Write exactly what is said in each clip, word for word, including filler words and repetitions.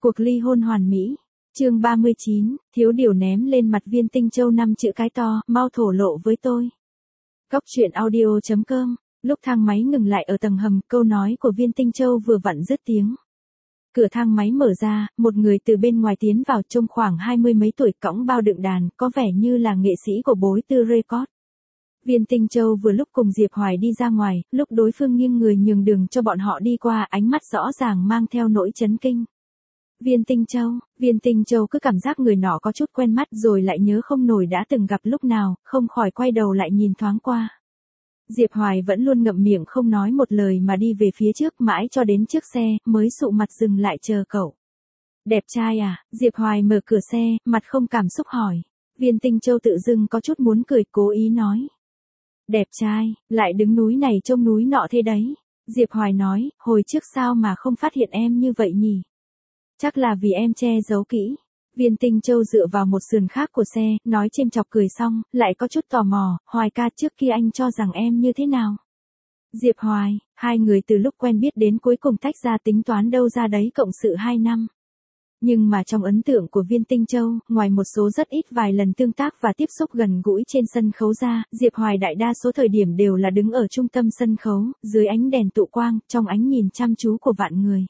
Cuộc ly hôn hoàn mỹ. Chương ba mươi chín, thiếu điều ném lên mặt Viên Tinh Châu năm chữ cái to, mau thổ lộ với tôi. Cóc truyện audio chấm com. Lúc thang máy ngừng lại ở tầng hầm, câu nói của Viên Tinh Châu vừa vặn dứt tiếng. Cửa thang máy mở ra, một người từ bên ngoài tiến vào, trông khoảng hai mươi mấy tuổi, cõng bao đựng đàn, có vẻ như là nghệ sĩ của Bối Tư Record. Viên Tinh Châu vừa lúc cùng Diệp Hoài đi ra ngoài, lúc đối phương nghiêng người nhường đường cho bọn họ đi qua, ánh mắt rõ ràng mang theo nỗi chấn kinh. Viên Tinh Châu, Viên Tinh Châu cứ cảm giác người nọ có chút quen mắt rồi lại nhớ không nổi đã từng gặp lúc nào, không khỏi quay đầu lại nhìn thoáng qua. Diệp Hoài vẫn luôn ngậm miệng không nói một lời mà đi về phía trước mãi cho đến trước xe, mới sụ mặt dừng lại chờ cậu. Đẹp trai à? Diệp Hoài mở cửa xe, mặt không cảm xúc hỏi. Viên Tinh Châu tự dưng có chút muốn cười, cố ý nói. Đẹp trai, lại đứng núi này trông núi nọ thế đấy. Diệp Hoài nói, hồi trước sao mà không phát hiện em như vậy nhỉ? Chắc là vì em che giấu kỹ. Viên Tinh Châu dựa vào một sườn khác của xe, nói chêm chọc cười xong, lại có chút tò mò, Hoài ca trước kia anh cho rằng em như thế nào? Diệp Hoài, hai người từ lúc quen biết đến cuối cùng tách ra tính toán đâu ra đấy cộng sự hai năm. Nhưng mà trong ấn tượng của Viên Tinh Châu, ngoài một số rất ít vài lần tương tác và tiếp xúc gần gũi trên sân khấu ra, Diệp Hoài đại đa số thời điểm đều là đứng ở trung tâm sân khấu, dưới ánh đèn tụ quang, trong ánh nhìn chăm chú của vạn người.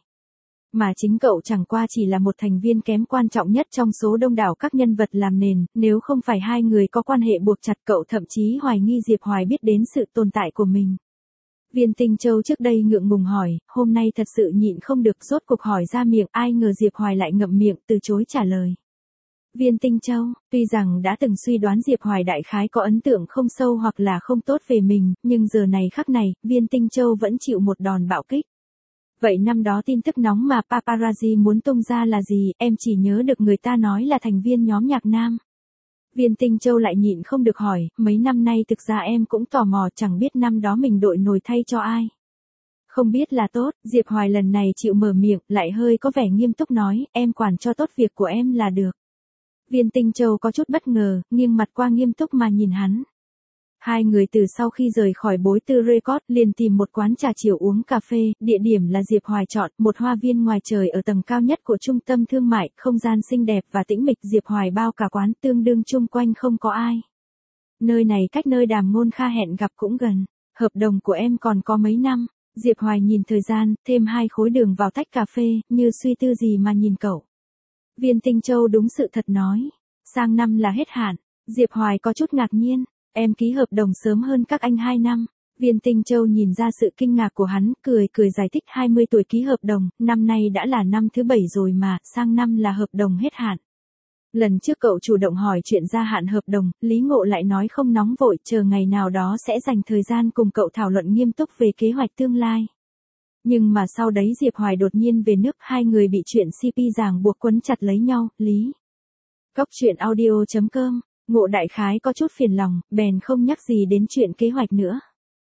Mà chính cậu chẳng qua chỉ là một thành viên kém quan trọng nhất trong số đông đảo các nhân vật làm nền, nếu không phải hai người có quan hệ buộc chặt cậu thậm chí hoài nghi Diệp Hoài biết đến sự tồn tại của mình. Viên Tinh Châu trước đây ngượng ngùng hỏi, hôm nay thật sự nhịn không được rốt cuộc hỏi ra miệng, ai ngờ Diệp Hoài lại ngậm miệng từ chối trả lời. Viên Tinh Châu, tuy rằng đã từng suy đoán Diệp Hoài đại khái có ấn tượng không sâu hoặc là không tốt về mình, nhưng giờ này khắc này, Viên Tinh Châu vẫn chịu một đòn bạo kích. Vậy năm đó tin tức nóng mà paparazzi muốn tung ra là gì, em chỉ nhớ được người ta nói là thành viên nhóm nhạc nam. Viên Tinh Châu lại nhịn không được hỏi, mấy năm nay thực ra em cũng tò mò, chẳng biết năm đó mình đội nồi thay cho ai. Không biết là tốt, Diệp Hoài lần này chịu mở miệng, lại hơi có vẻ nghiêm túc nói, em quản cho tốt việc của em là được. Viên Tinh Châu có chút bất ngờ, nghiêng mặt qua nghiêm túc mà nhìn hắn. Hai người từ sau khi rời khỏi Bối Tư Record liền tìm một quán trà chiều uống cà phê, địa điểm là Diệp Hoài chọn, một hoa viên ngoài trời ở tầng cao nhất của trung tâm thương mại, không gian xinh đẹp và tĩnh mịch. Diệp Hoài bao cả quán, tương đương chung quanh không có ai. Nơi này cách nơi Đàm Ngôn Kha hẹn gặp cũng gần. Hợp đồng của em còn có mấy năm? Diệp Hoài nhìn thời gian, thêm hai khối đường vào tách cà phê, như suy tư gì mà nhìn cậu. Viên Tinh Châu đúng sự thật nói. Sang năm là hết hạn. Diệp Hoài có chút ngạc nhiên. Em ký hợp đồng sớm hơn các anh hai năm. Viên Tinh Châu nhìn ra sự kinh ngạc của hắn, cười cười giải thích hai mươi tuổi ký hợp đồng, năm nay đã là năm thứ bảy rồi mà, sang năm là hợp đồng hết hạn. Lần trước cậu chủ động hỏi chuyện gia hạn hợp đồng, Lý Ngộ lại nói không nóng vội, chờ ngày nào đó sẽ dành thời gian cùng cậu thảo luận nghiêm túc về kế hoạch tương lai. Nhưng mà sau đấy Diệp Hoài đột nhiên về nước, hai người bị chuyện xê pê ràng buộc quấn chặt lấy nhau, Lý. Cóc truyện audio chấm com. Ngộ đại khái có chút phiền lòng, bèn không nhắc gì đến chuyện kế hoạch nữa.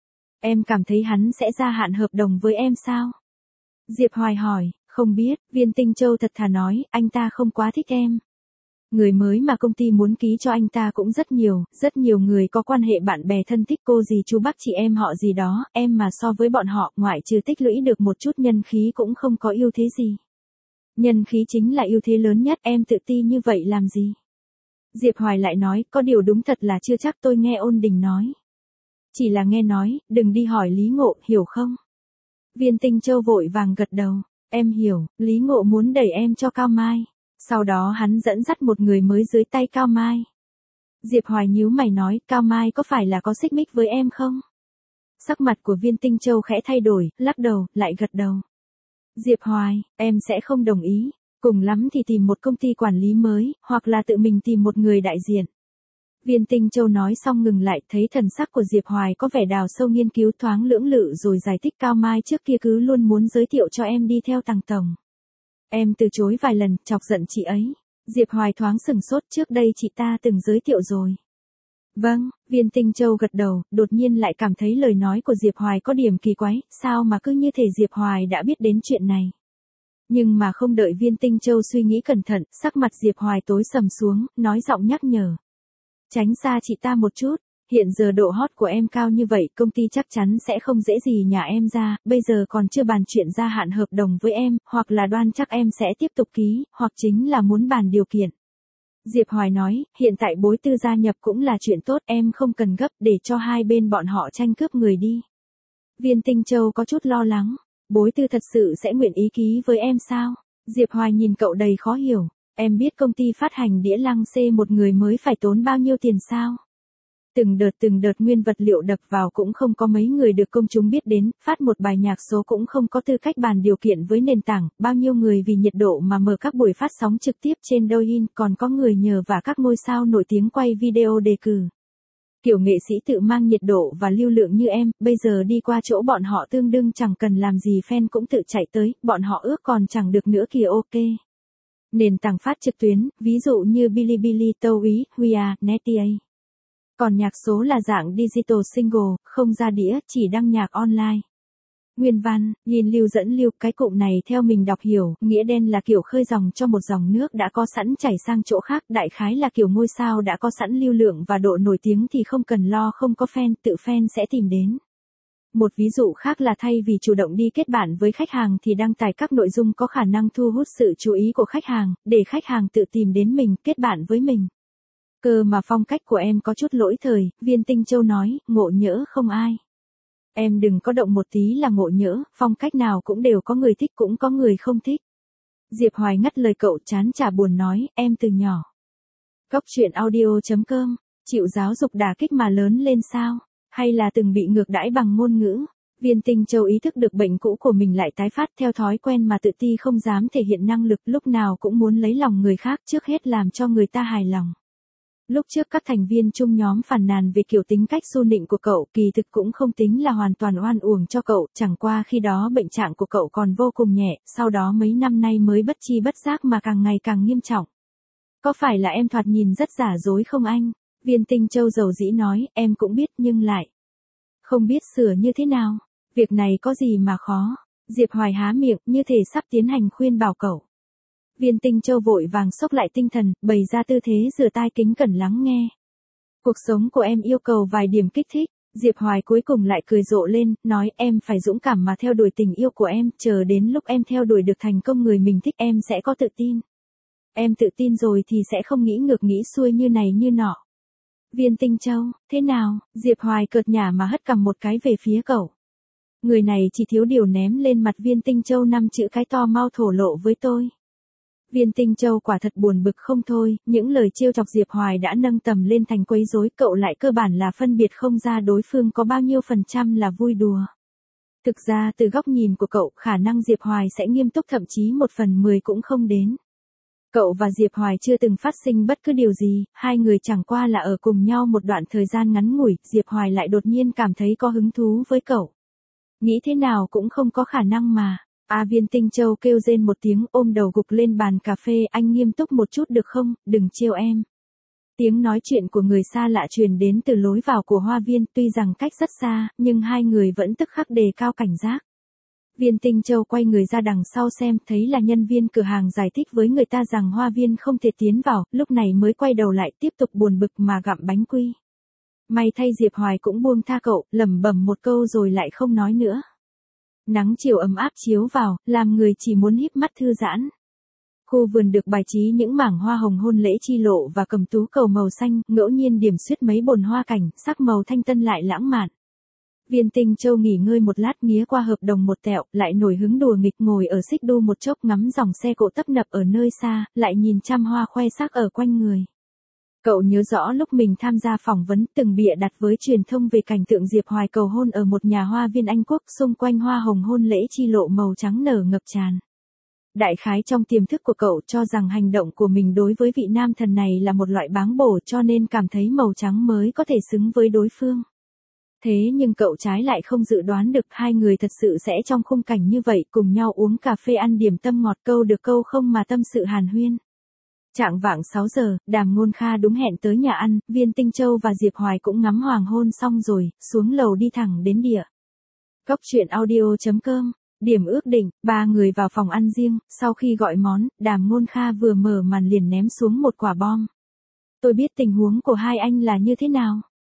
Em cảm thấy hắn sẽ gia hạn hợp đồng với em sao? Diệp Hoài hỏi, không biết, Viên Tinh Châu thật thà nói, anh ta không quá thích em. Người mới mà công ty muốn ký cho anh ta cũng rất nhiều, rất nhiều người có quan hệ bạn bè thân thích cô dì chú bác chị em họ gì đó, em mà so với bọn họ, ngoại trừ tích lũy được một chút nhân khí cũng không có ưu thế gì. Nhân khí chính là ưu thế lớn nhất, em tự ti như vậy làm gì? Diệp Hoài lại nói, có điều đúng thật là chưa chắc, tôi nghe Ôn Đình nói. Chỉ là nghe nói, đừng đi hỏi Lý Ngộ, hiểu không? Viên Tinh Châu vội vàng gật đầu, em hiểu, Lý Ngộ muốn đẩy em cho Cao Mai. Sau đó hắn dẫn dắt một người mới dưới tay Cao Mai. Diệp Hoài nhíu mày nói, Cao Mai có phải là có xích mích với em không? Sắc mặt của Viên Tinh Châu khẽ thay đổi, lắc đầu, lại gật đầu. Diệp Hoài, em sẽ không đồng ý. Cùng lắm thì tìm một công ty quản lý mới, hoặc là tự mình tìm một người đại diện. Viên Tinh Châu nói xong ngừng lại, thấy thần sắc của Diệp Hoài có vẻ đào sâu nghiên cứu, thoáng lưỡng lự rồi giải thích, Cao Mai trước kia cứ luôn muốn giới thiệu cho em đi theo Tằng tổng. Em từ chối vài lần, chọc giận chị ấy. Diệp Hoài thoáng sừng sốt, trước đây chị ta từng giới thiệu rồi. Vâng, Viên Tinh Châu gật đầu, đột nhiên lại cảm thấy lời nói của Diệp Hoài có điểm kỳ quái, sao mà cứ như thể Diệp Hoài đã biết đến chuyện này. Nhưng mà không đợi Viên Tinh Châu suy nghĩ cẩn thận, sắc mặt Diệp Hoài tối sầm xuống, nói giọng nhắc nhở. Tránh xa chị ta một chút, Hiện giờ độ hot của em cao như vậy, công ty chắc chắn sẽ không dễ gì nhả em ra, bây giờ còn chưa bàn chuyện gia hạn hợp đồng với em, hoặc là đoan chắc em sẽ tiếp tục ký, hoặc chính là muốn bàn điều kiện. Diệp Hoài nói, hiện tại bối tư gia nhập cũng là chuyện tốt, em không cần gấp để cho hai bên bọn họ tranh cướp người đi. Viên Tinh Châu có chút lo lắng, bối tư thật sự sẽ nguyện ý ký với em sao? Diệp Hoài nhìn cậu đầy khó hiểu, em biết công ty phát hành đĩa lăng xê một người mới phải tốn bao nhiêu tiền sao? Từng đợt từng đợt nguyên vật liệu đập vào cũng không có mấy người được công chúng biết đến, phát một bài nhạc số cũng không có tư cách bàn điều kiện với nền tảng, bao nhiêu người vì nhiệt độ mà mở các buổi phát sóng trực tiếp trên Douyin, còn có người nhờ và các ngôi sao nổi tiếng quay video đề cử. Kiểu nghệ sĩ tự mang nhiệt độ và lưu lượng như em, bây giờ đi qua chỗ bọn họ tương đương chẳng cần làm gì fan cũng tự chạy tới, bọn họ ước còn chẳng được nữa kìa ok. Nền tảng phát trực tuyến, ví dụ như Bilibili, Towie, Huia, Netia. Còn nhạc số là dạng digital single, không ra đĩa, chỉ đăng nhạc online. Nguyên văn, nhìn lưu dẫn lưu, cái cụm này theo mình đọc hiểu, nghĩa đen là kiểu khơi dòng cho một dòng nước đã có sẵn chảy sang chỗ khác, đại khái là kiểu ngôi sao đã có sẵn lưu lượng và độ nổi tiếng thì không cần lo không có fan, tự fan sẽ tìm đến. Một ví dụ khác là thay vì chủ động đi kết bạn với khách hàng thì đăng tải các nội dung có khả năng thu hút sự chú ý của khách hàng, để khách hàng tự tìm đến mình, kết bạn với mình. Cơ mà phong cách của em có chút lỗi thời, Viên Tinh Châu nói, ngộ nhỡ không ai. Em đừng có động một tí là ngộ nhỡ, phong cách nào cũng đều có người thích cũng có người không thích. Diệp Hoài ngắt lời cậu chán chả buồn nói, em từ nhỏ. Cóc truyện audio chấm com, chịu giáo dục đả kích mà lớn lên sao? Hay là từng bị ngược đãi bằng ngôn ngữ? Viên Tinh Châu ý thức được bệnh cũ của mình lại tái phát theo thói quen mà tự ti không dám thể hiện năng lực, lúc nào cũng muốn lấy lòng người khác trước hết làm cho người ta hài lòng. Lúc trước các thành viên chung nhóm phàn nàn về kiểu tính cách xu nịnh của cậu, kỳ thực cũng không tính là hoàn toàn oan uổng cho cậu, chẳng qua khi đó bệnh trạng của cậu còn vô cùng nhẹ, sau đó mấy năm nay mới bất chi bất giác mà càng ngày càng nghiêm trọng. Có phải là em thoạt nhìn rất giả dối không anh? Viên Tinh Châu dầu dĩ nói, em cũng biết nhưng lại không biết sửa như thế nào. Việc này có gì mà khó? Diệp Hoài há miệng như thể sắp tiến hành khuyên bảo cậu. Viên Tinh Châu vội vàng xốc lại tinh thần, bày ra tư thế rửa tai kính cẩn lắng nghe. Cuộc sống của em yêu cầu vài điểm kích thích. Diệp Hoài cuối cùng lại cười rộ lên, nói em phải dũng cảm mà theo đuổi tình yêu của em, chờ đến lúc em theo đuổi được thành công người mình thích em sẽ có tự tin. Em tự tin rồi thì sẽ không nghĩ ngược nghĩ xuôi như này như nọ. Viên Tinh Châu, thế nào? Diệp Hoài cợt nhả mà hất cằm một cái về phía cậu. Người này chỉ thiếu điều ném lên mặt Viên Tinh Châu năm chữ cái to mau thổ lộ với tôi. Viên Tinh Châu quả thật buồn bực không thôi, những lời trêu chọc Diệp Hoài đã nâng tầm lên thành quấy rối, cậu lại cơ bản là phân biệt không ra đối phương có bao nhiêu phần trăm là vui đùa. Thực ra từ góc nhìn của cậu, khả năng Diệp Hoài sẽ nghiêm túc thậm chí một phần mười cũng không đến. Cậu và Diệp Hoài chưa từng phát sinh bất cứ điều gì, hai người chẳng qua là ở cùng nhau một đoạn thời gian ngắn ngủi, Diệp Hoài lại đột nhiên cảm thấy có hứng thú với cậu. Nghĩ thế nào cũng không có khả năng mà. A Viên Tinh Châu kêu rên một tiếng ôm đầu gục lên bàn cà phê, anh nghiêm túc một chút được không, đừng trêu em. Tiếng nói chuyện của người xa lạ truyền đến từ lối vào của hoa viên, tuy rằng cách rất xa, nhưng hai người vẫn tức khắc đề cao cảnh giác. Viên Tinh Châu quay người ra đằng sau xem, thấy là nhân viên cửa hàng giải thích với người ta rằng hoa viên không thể tiến vào, lúc này mới quay đầu lại tiếp tục buồn bực mà gặm bánh quy. May thay Diệp Hoài cũng buông tha cậu, lẩm bẩm một câu rồi lại không nói nữa. Nắng chiều ấm áp chiếu vào, làm người chỉ muốn híp mắt thư giãn. Khu vườn được bài trí những mảng hoa hồng hôn lễ chi lộ và cầm tú cầu màu xanh, ngẫu nhiên điểm xuyết mấy bồn hoa cảnh, sắc màu thanh tân lại lãng mạn. Viên Tinh Châu nghỉ ngơi một lát nghía qua hợp đồng một tẹo, lại nổi hứng đùa nghịch ngồi ở xích đu một chốc ngắm dòng xe cộ tấp nập ở nơi xa, lại nhìn trăm hoa khoe sắc ở quanh người. Cậu nhớ rõ lúc mình tham gia phỏng vấn từng bịa đặt với truyền thông về cảnh tượng Diệp Hoài cầu hôn ở một nhà hoa viên Anh Quốc, xung quanh hoa hồng hôn lễ chi lộ màu trắng nở ngập tràn. Đại khái trong tiềm thức của cậu cho rằng hành động của mình đối với vị nam thần này là một loại báng bổ, cho nên cảm thấy màu trắng mới có thể xứng với đối phương. Thế nhưng cậu trái lại không dự đoán được hai người thật sự sẽ trong khung cảnh như vậy, cùng nhau uống cà phê ăn điểm tâm ngọt, câu được câu không mà tâm sự hàn huyên. Trạng vạng sáu giờ, Đàm Ngôn Kha đúng hẹn tới nhà ăn, Viên Tinh Châu và Diệp Hoài cũng ngắm hoàng hôn xong rồi, xuống lầu đi thẳng đến địa. Cóc truyện audio chấm com, điểm ước định, ba người vào phòng ăn riêng, sau khi gọi món, Đàm Ngôn Kha vừa mở màn liền ném xuống một quả bom. Tôi biết tình huống của hai anh là như thế nào.